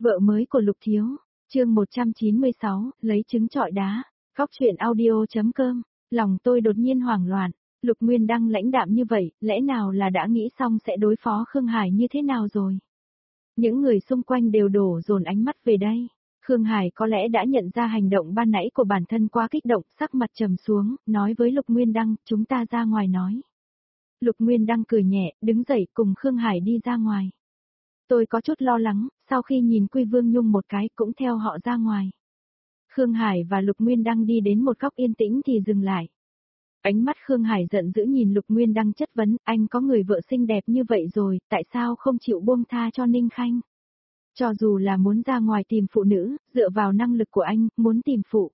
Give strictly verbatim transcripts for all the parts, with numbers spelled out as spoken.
Vợ mới của Lục Thiếu, chương một trăm chín mươi sáu, lấy trứng trọi đá, góc truyện audio.com, lòng tôi đột nhiên hoảng loạn, Lục Nguyên Đăng lãnh đạm như vậy, lẽ nào là đã nghĩ xong sẽ đối phó Khương Hải như thế nào rồi? Những người xung quanh đều đổ dồn ánh mắt về đây. Khương Hải có lẽ đã nhận ra hành động ban nãy của bản thân quá kích động, sắc mặt trầm xuống, nói với Lục Nguyên Đăng, chúng ta ra ngoài nói. Lục Nguyên Đăng cười nhẹ, đứng dậy cùng Khương Hải đi ra ngoài. Tôi có chút lo lắng, sau khi nhìn Quy Vương Nhung một cái cũng theo họ ra ngoài. Khương Hải và Lục Nguyên Đăng đi đến một góc yên tĩnh thì dừng lại. Ánh mắt Khương Hải giận dữ nhìn Lục Nguyên Đăng chất vấn, anh có người vợ xinh đẹp như vậy rồi, tại sao không chịu buông tha cho Ninh Khanh? Cho dù là muốn ra ngoài tìm phụ nữ, dựa vào năng lực của anh, muốn tìm phụ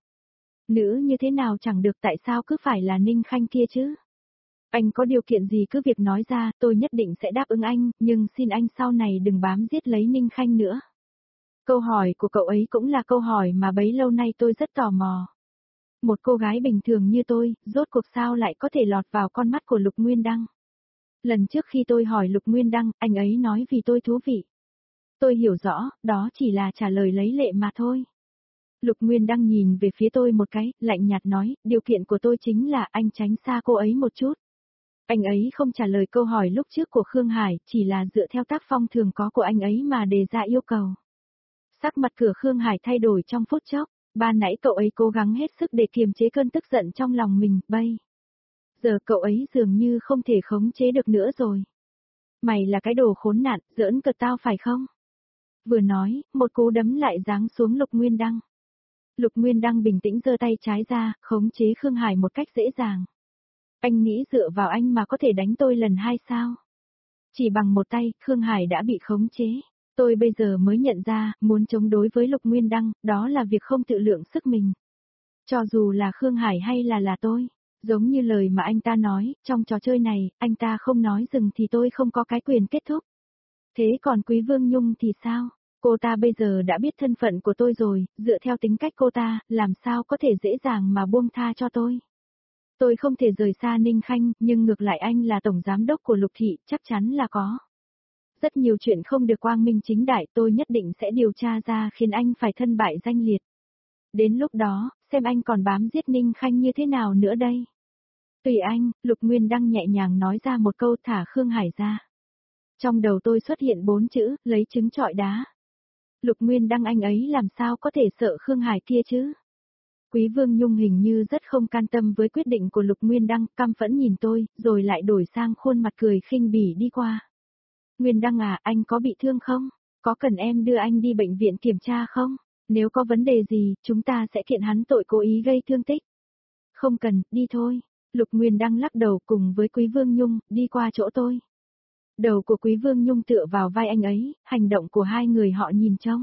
nữ như thế nào chẳng được, tại sao cứ phải là Ninh Khanh kia chứ? Anh có điều kiện gì cứ việc nói ra, tôi nhất định sẽ đáp ứng anh, nhưng xin anh sau này đừng bám giết lấy Ninh Khanh nữa. Câu hỏi của cậu ấy cũng là câu hỏi mà bấy lâu nay tôi rất tò mò. Một cô gái bình thường như tôi, rốt cuộc sao lại có thể lọt vào con mắt của Lục Nguyên Đăng? Lần trước khi tôi hỏi Lục Nguyên Đăng, anh ấy nói vì tôi thú vị. Tôi hiểu rõ, đó chỉ là trả lời lấy lệ mà thôi. Lục Nguyên Đăng nhìn về phía tôi một cái, lạnh nhạt nói, điều kiện của tôi chính là anh tránh xa cô ấy một chút. Anh ấy không trả lời câu hỏi lúc trước của Khương Hải, chỉ là dựa theo tác phong thường có của anh ấy mà đề ra yêu cầu. Sắc mặt cửa Khương Hải thay đổi trong phút chốc, ban nãy cậu ấy cố gắng hết sức để kiềm chế cơn tức giận trong lòng mình, bây giờ cậu ấy dường như không thể khống chế được nữa rồi. Mày là cái đồ khốn nạn, giỡn cợt tao phải không? Vừa nói, một cú đấm lại giáng xuống Lục Nguyên Đăng. Lục Nguyên Đăng bình tĩnh giơ tay trái ra, khống chế Khương Hải một cách dễ dàng. Anh nghĩ dựa vào anh mà có thể đánh tôi lần hai sao? Chỉ bằng một tay, Khương Hải đã bị khống chế. Tôi bây giờ mới nhận ra, muốn chống đối với Lục Nguyên Đăng, đó là việc không tự lượng sức mình. Cho dù là Khương Hải hay là là tôi, giống như lời mà anh ta nói, trong trò chơi này, anh ta không nói dừng thì tôi không có cái quyền kết thúc. Thế còn Quý Vương Nhung thì sao? Cô ta bây giờ đã biết thân phận của tôi rồi, dựa theo tính cách cô ta, làm sao có thể dễ dàng mà buông tha cho tôi? Tôi không thể rời xa Ninh Khanh, nhưng ngược lại anh là tổng giám đốc của Lục Thị, chắc chắn là có. Rất nhiều chuyện không được quang minh chính đại, tôi nhất định sẽ điều tra ra khiến anh phải thân bại danh liệt. Đến lúc đó, xem anh còn bám giết Ninh Khanh như thế nào nữa đây. Tùy anh, Lục Nguyên Đăng nhẹ nhàng nói ra một câu, thả Khương Hải ra. Trong đầu tôi xuất hiện bốn chữ, lấy trứng trọi đá. Lục Nguyên Đăng anh ấy làm sao có thể sợ Khương Hải kia chứ? Quý Vương Nhung hình như rất không can tâm với quyết định của Lục Nguyên Đăng, căm phẫn nhìn tôi, rồi lại đổi sang khuôn mặt cười khinh bỉ đi qua. Nguyên Đăng à, anh có bị thương không? Có cần em đưa anh đi bệnh viện kiểm tra không? Nếu có vấn đề gì, chúng ta sẽ kiện hắn tội cố ý gây thương tích. Không cần, đi thôi. Lục Nguyên Đăng lắc đầu cùng với Quý Vương Nhung, đi qua chỗ tôi. Đầu của Quý Vương Nhung tựa vào vai anh ấy, hành động của hai người họ nhìn trông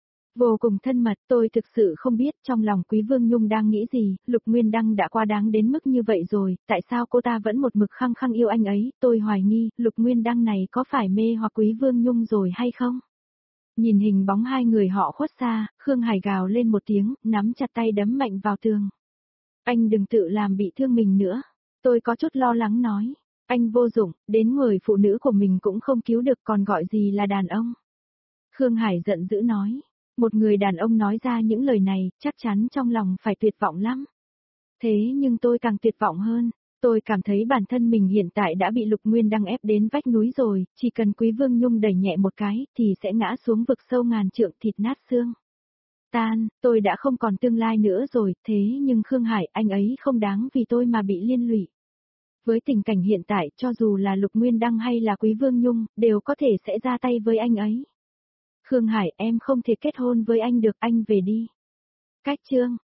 vô cùng thân mật. Tôi thực sự không biết trong lòng Quý Vương Nhung đang nghĩ gì, Lục Nguyên Đăng đã quá đáng đến mức như vậy rồi, tại sao cô ta vẫn một mực khăng khăng yêu anh ấy, tôi hoài nghi, Lục Nguyên Đăng này có phải mê hoặc Quý Vương Nhung rồi hay không? Nhìn hình bóng hai người họ khuất xa, Khương Hải gào lên một tiếng, nắm chặt tay đấm mạnh vào tường. Anh đừng tự làm bị thương mình nữa. Tôi có chút lo lắng nói, anh vô dụng, đến người phụ nữ của mình cũng không cứu được còn gọi gì là đàn ông. Khương Hải giận dữ nói. Một người đàn ông nói ra những lời này, chắc chắn trong lòng phải tuyệt vọng lắm. Thế nhưng tôi càng tuyệt vọng hơn, tôi cảm thấy bản thân mình hiện tại đã bị Lục Nguyên Đăng ép đến vách núi rồi, chỉ cần Quý Vương Nhung đẩy nhẹ một cái, thì sẽ ngã xuống vực sâu ngàn trượng thịt nát xương. Tan, tôi đã không còn tương lai nữa rồi, thế nhưng Khương Hải, anh ấy không đáng vì tôi mà bị liên lụy. Với tình cảnh hiện tại, cho dù là Lục Nguyên Đăng hay là Quý Vương Nhung, đều có thể sẽ ra tay với anh ấy. Khương Hải, em không thể kết hôn với anh được, anh về đi. Cách chương